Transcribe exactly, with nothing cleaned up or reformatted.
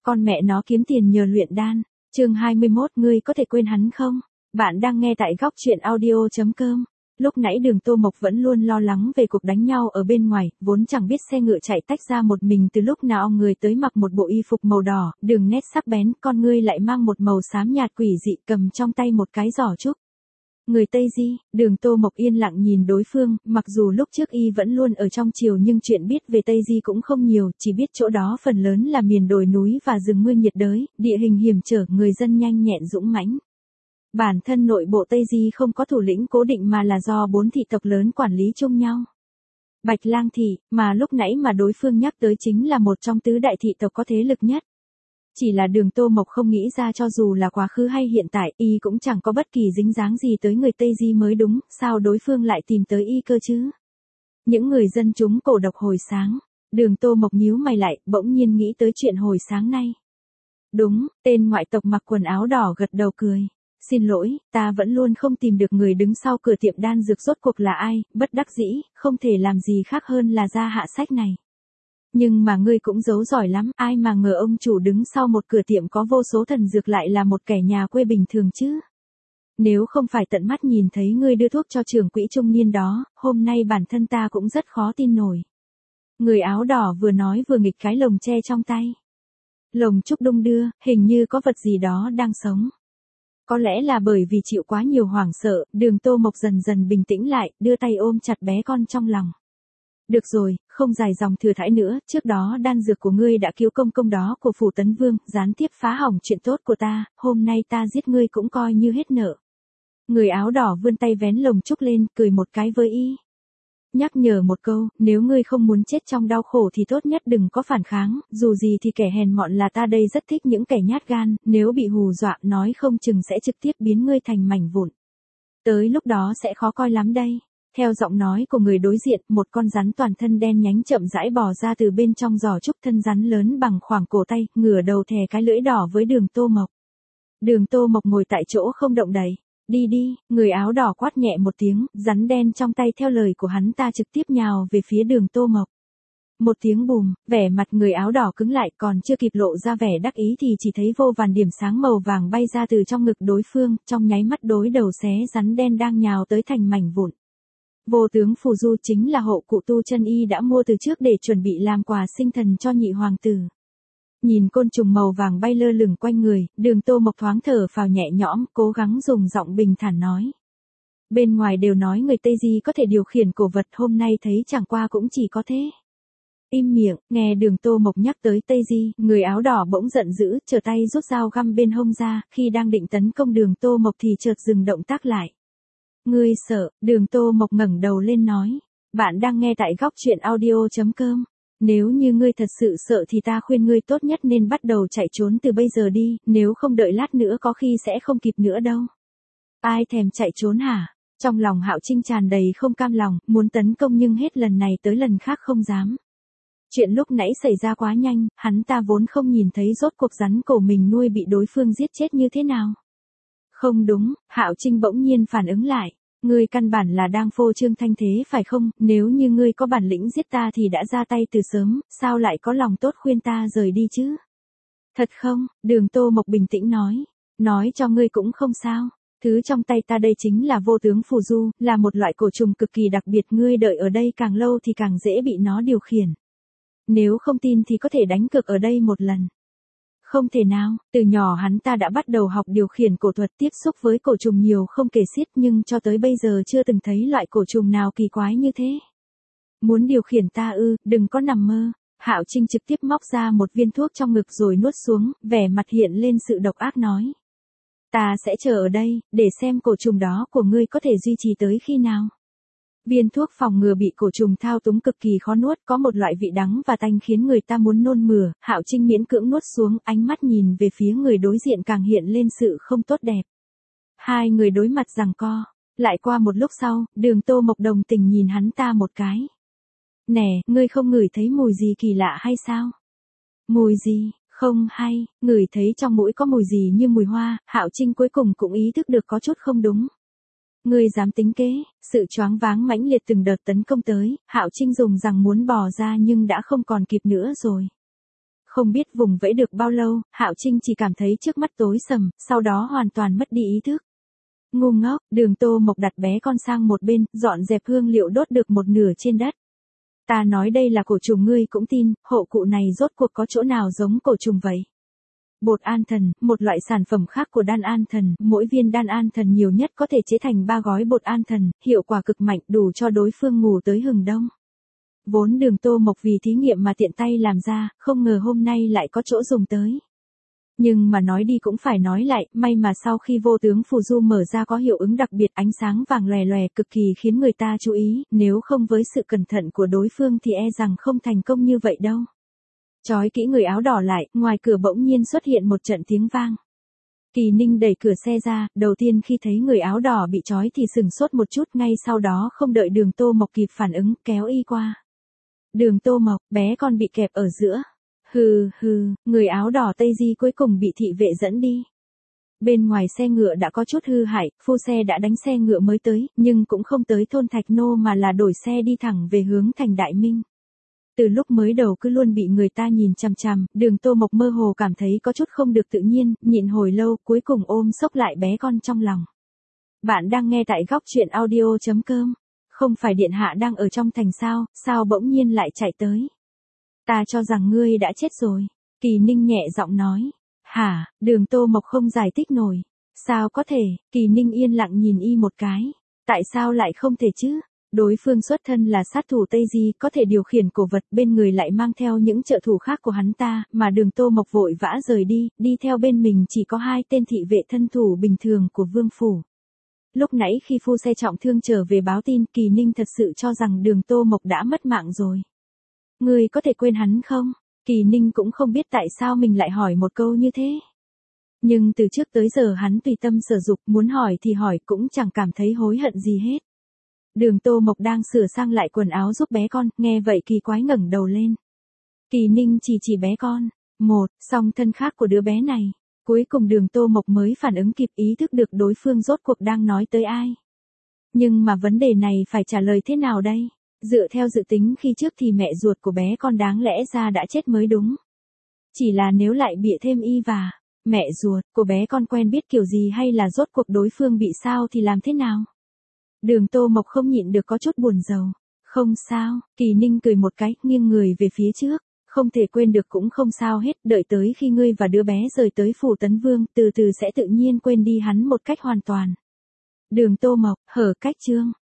Con mẹ nó kiếm tiền nhờ luyện đan. Chương hai mươi mốt, ngươi có thể quên hắn không? Bạn đang nghe tại góc truyện audio chấm com. Lúc nãy Đường Tô Mộc vẫn luôn lo lắng về cuộc đánh nhau ở bên ngoài, vốn chẳng biết xe ngựa chạy tách ra một mình từ lúc nào người tới mặc một bộ y phục màu đỏ, đường nét sắc bén, con ngươi lại mang một màu xám nhạt quỷ dị, cầm trong tay một cái giỏ trúc. Người Tây Di. Đường Tô Mộc yên lặng nhìn đối phương, mặc dù lúc trước y vẫn luôn ở trong triều nhưng chuyện biết về Tây Di cũng không nhiều, chỉ biết chỗ đó phần lớn là miền đồi núi và rừng mưa nhiệt đới, địa hình hiểm trở, người dân nhanh nhẹn dũng mãnh. Bản thân nội bộ Tây Di không có thủ lĩnh cố định mà là do bốn thị tộc lớn quản lý chung nhau. Bạch Lang thị, mà lúc nãy mà đối phương nhắc tới chính là một trong tứ đại thị tộc có thế lực nhất. Chỉ là Đường Tô Mộc không nghĩ ra cho dù là quá khứ hay hiện tại, y cũng chẳng có bất kỳ dính dáng gì tới người Tây Di mới đúng, sao đối phương lại tìm tới y cơ chứ? Những người dân chúng cổ độc hồi sáng. Đường Tô Mộc nhíu mày lại, bỗng nhiên nghĩ tới chuyện hồi sáng nay. Đúng, tên ngoại tộc mặc quần áo đỏ gật đầu cười. Xin lỗi, ta vẫn luôn không tìm được người đứng sau cửa tiệm đan dược rốt cuộc là ai, bất đắc dĩ, không thể làm gì khác hơn là ra hạ sách này. Nhưng mà ngươi cũng giấu giỏi lắm, ai mà ngờ ông chủ đứng sau một cửa tiệm có vô số thần dược lại là một kẻ nhà quê bình thường chứ. Nếu không phải tận mắt nhìn thấy ngươi đưa thuốc cho trưởng quỹ trung niên đó, hôm nay bản thân ta cũng rất khó tin nổi. Người áo đỏ vừa nói vừa nghịch cái lồng tre trong tay. Lồng trúc đung đưa, hình như có vật gì đó đang sống. Có lẽ là bởi vì chịu quá nhiều hoảng sợ, Đường Tô Mộc dần dần bình tĩnh lại, đưa tay ôm chặt bé con trong lòng. Được rồi, không dài dòng thừa thãi nữa, trước đó đan dược của ngươi đã cứu công công đó của Phủ Tấn Vương, gián tiếp phá hỏng chuyện tốt của ta, hôm nay ta giết ngươi cũng coi như hết nợ. Người áo đỏ vươn tay vén lồng trúc lên, cười một cái với y. Nhắc nhở một câu, nếu ngươi không muốn chết trong đau khổ thì tốt nhất đừng có phản kháng, dù gì thì kẻ hèn mọn là ta đây rất thích những kẻ nhát gan, nếu bị hù dọa nói không chừng sẽ trực tiếp biến ngươi thành mảnh vụn. Tới lúc đó sẽ khó coi lắm đây. Theo giọng nói của người đối diện, một con rắn toàn thân đen nhánh chậm rãi bò ra từ bên trong giỏ trúc, thân rắn lớn bằng khoảng cổ tay, ngửa đầu thè cái lưỡi đỏ với Đường Tô Mộc. Đường Tô Mộc ngồi tại chỗ không động đậy. Đi đi, người áo đỏ quát nhẹ một tiếng, rắn đen trong tay theo lời của hắn ta trực tiếp nhào về phía Đường Tô Mộc. Một tiếng bùm, vẻ mặt người áo đỏ cứng lại, còn chưa kịp lộ ra vẻ đắc ý thì chỉ thấy vô vàn điểm sáng màu vàng bay ra từ trong ngực đối phương, trong nháy mắt đối đầu xé rắn đen đang nhào tới thành mảnh vụn. Vô tướng Phù Du chính là hộ cụ tu chân y đã mua từ trước để chuẩn bị làm quà sinh thần cho nhị hoàng tử. Nhìn côn trùng màu vàng bay lơ lửng quanh người, Đường Tô Mộc thoáng thở phào nhẹ nhõm, cố gắng dùng giọng bình thản nói. Bên ngoài đều nói người Tây Di có thể điều khiển cổ vật, hôm nay thấy chẳng qua cũng chỉ có thế. Im miệng, nghe Đường Tô Mộc nhắc tới Tây Di, người áo đỏ bỗng giận dữ, trở tay rút dao găm bên hông ra, khi đang định tấn công Đường Tô Mộc thì chợt dừng động tác lại. Ngươi sợ? Đường Tô Mộc ngẩng đầu lên nói. Bạn đang nghe tại góc truyện audio chấm com. Nếu như ngươi thật sự sợ thì ta khuyên ngươi tốt nhất nên bắt đầu chạy trốn từ bây giờ đi, nếu không đợi lát nữa có khi sẽ không kịp nữa đâu. Ai thèm chạy trốn hả? Trong lòng Hạo Trinh tràn đầy không cam lòng, muốn tấn công nhưng hết lần này tới lần khác không dám. Chuyện lúc nãy xảy ra quá nhanh, hắn ta vốn không nhìn thấy rốt cuộc rắn cổ mình nuôi bị đối phương giết chết như thế nào. Không đúng, Hạo Trinh bỗng nhiên phản ứng lại. Ngươi căn bản là đang phô trương thanh thế phải không, nếu như ngươi có bản lĩnh giết ta thì đã ra tay từ sớm, sao lại có lòng tốt khuyên ta rời đi chứ? Thật không? Đường Tô Mộc bình tĩnh nói. Nói cho ngươi cũng không sao. Thứ trong tay ta đây chính là vô tướng phù du, là một loại cổ trùng cực kỳ đặc biệt, ngươi đợi ở đây càng lâu thì càng dễ bị nó điều khiển. Nếu không tin thì có thể đánh cược ở đây một lần. Không thể nào, từ nhỏ hắn ta đã bắt đầu học điều khiển cổ thuật, tiếp xúc với cổ trùng nhiều không kể xiết, nhưng cho tới bây giờ chưa từng thấy loại cổ trùng nào kỳ quái như thế. Muốn điều khiển ta ư, đừng có nằm mơ. Hạo Trinh trực tiếp móc ra một viên thuốc trong ngực rồi nuốt xuống, vẻ mặt hiện lên sự độc ác nói. Ta sẽ chờ ở đây, để xem cổ trùng đó của ngươi có thể duy trì tới khi nào. Viên thuốc phòng ngừa bị cổ trùng thao túng cực kỳ khó nuốt, có một loại vị đắng và tanh khiến người ta muốn nôn mửa, Hạo Trinh miễn cưỡng nuốt xuống, ánh mắt nhìn về phía người đối diện càng hiện lên sự không tốt đẹp. Hai người đối mặt giằng co, lại qua một lúc sau, Đường Tô Mộc đồng tình nhìn hắn ta một cái. Nè, ngươi không ngửi thấy mùi gì kỳ lạ hay sao? Mùi gì? Không hay, ngửi thấy trong mũi có mùi gì như mùi hoa, Hạo Trinh cuối cùng cũng ý thức được có chút không đúng. Ngươi dám tính kế? Sự choáng váng mãnh liệt từng đợt tấn công tới, Hạo Trinh dùng rằng muốn bò ra nhưng đã không còn kịp nữa rồi. Không biết vùng vẫy được bao lâu, Hạo Trinh chỉ cảm thấy trước mắt tối sầm, sau đó hoàn toàn mất đi ý thức. Ngu ngốc, Đường Tô Mộc đặt bé con sang một bên, dọn dẹp hương liệu đốt được một nửa trên đất. Ta nói đây là cổ trùng ngươi cũng tin, hộ cụ này rốt cuộc có chỗ nào giống cổ trùng vậy? Bột an thần, một loại sản phẩm khác của đan an thần, mỗi viên đan an thần nhiều nhất có thể chế thành ba gói bột an thần, hiệu quả cực mạnh đủ cho đối phương ngủ tới hừng đông. Vốn Đường Tô Mộc vì thí nghiệm mà tiện tay làm ra, không ngờ hôm nay lại có chỗ dùng tới. Nhưng mà nói đi cũng phải nói lại, may mà sau khi vô tướng phù du mở ra có hiệu ứng đặc biệt ánh sáng vàng lòe lòe cực kỳ khiến người ta chú ý, nếu không với sự cẩn thận của đối phương thì e rằng không thành công như vậy đâu. Chói kỹ người áo đỏ lại, ngoài cửa bỗng nhiên xuất hiện một trận tiếng vang. Kỳ Ninh đẩy cửa xe ra, đầu tiên khi thấy người áo đỏ bị trói thì sừng sốt một chút, ngay sau đó không đợi Đường Tô Mộc kịp phản ứng, kéo y qua. Đường Tô Mộc, bé con bị kẹp ở giữa. Hừ hừ, người áo đỏ Tây Di cuối cùng bị thị vệ dẫn đi. Bên ngoài xe ngựa đã có chút hư hại, phu xe đã đánh xe ngựa mới tới, nhưng cũng không tới thôn Thạch Nô mà là đổi xe đi thẳng về hướng thành Đại Minh. Từ lúc mới đầu cứ luôn bị người ta nhìn chằm chằm, Đường Tô Mộc mơ hồ cảm thấy có chút không được tự nhiên, nhịn hồi lâu, cuối cùng ôm xốc lại bé con trong lòng. Bạn đang nghe tại góc truyện audio chấm com. Không phải điện hạ đang ở trong thành sao, sao bỗng nhiên lại chạy tới? Ta cho rằng ngươi đã chết rồi. Kỳ Ninh nhẹ giọng nói. Hả, Đường Tô Mộc không giải thích nổi. Sao có thể, Kỳ Ninh yên lặng nhìn y một cái. Tại sao lại không thể chứ? Đối phương xuất thân là sát thủ Tây Di, có thể điều khiển cổ vật, bên người lại mang theo những trợ thủ khác của hắn ta, mà Đường Tô Mộc vội vã rời đi, đi theo bên mình chỉ có hai tên thị vệ thân thủ bình thường của vương phủ. Lúc nãy khi phu xe trọng thương trở về báo tin, Kỳ Ninh thật sự cho rằng Đường Tô Mộc đã mất mạng rồi. Ngươi có thể quên hắn không? Kỳ Ninh cũng không biết tại sao mình lại hỏi một câu như thế. Nhưng từ trước tới giờ hắn tùy tâm sở dục, muốn hỏi thì hỏi, cũng chẳng cảm thấy hối hận gì hết. Đường Tô Mộc đang sửa sang lại quần áo giúp bé con, nghe vậy kỳ quái ngẩng đầu lên. Kỳ Ninh chỉ chỉ bé con, một, song thân khác của đứa bé này. Cuối cùng Đường Tô Mộc mới phản ứng kịp, ý thức được đối phương rốt cuộc đang nói tới ai. Nhưng mà vấn đề này phải trả lời thế nào đây? Dựa theo dự tính khi trước thì mẹ ruột của bé con đáng lẽ ra đã chết mới đúng. Chỉ là nếu lại bịa thêm y và mẹ ruột của bé con quen biết kiểu gì hay là rốt cuộc đối phương bị sao thì làm thế nào? Đường Tô Mộc không nhịn được có chút buồn rầu. Không sao, Kỳ Ninh cười một cái, nghiêng người về phía trước. Không thể quên được cũng không sao hết, đợi tới khi ngươi và đứa bé rời tới phủ Tấn Vương, từ từ sẽ tự nhiên quên đi hắn một cách hoàn toàn. Đường Tô Mộc, hở cách chương.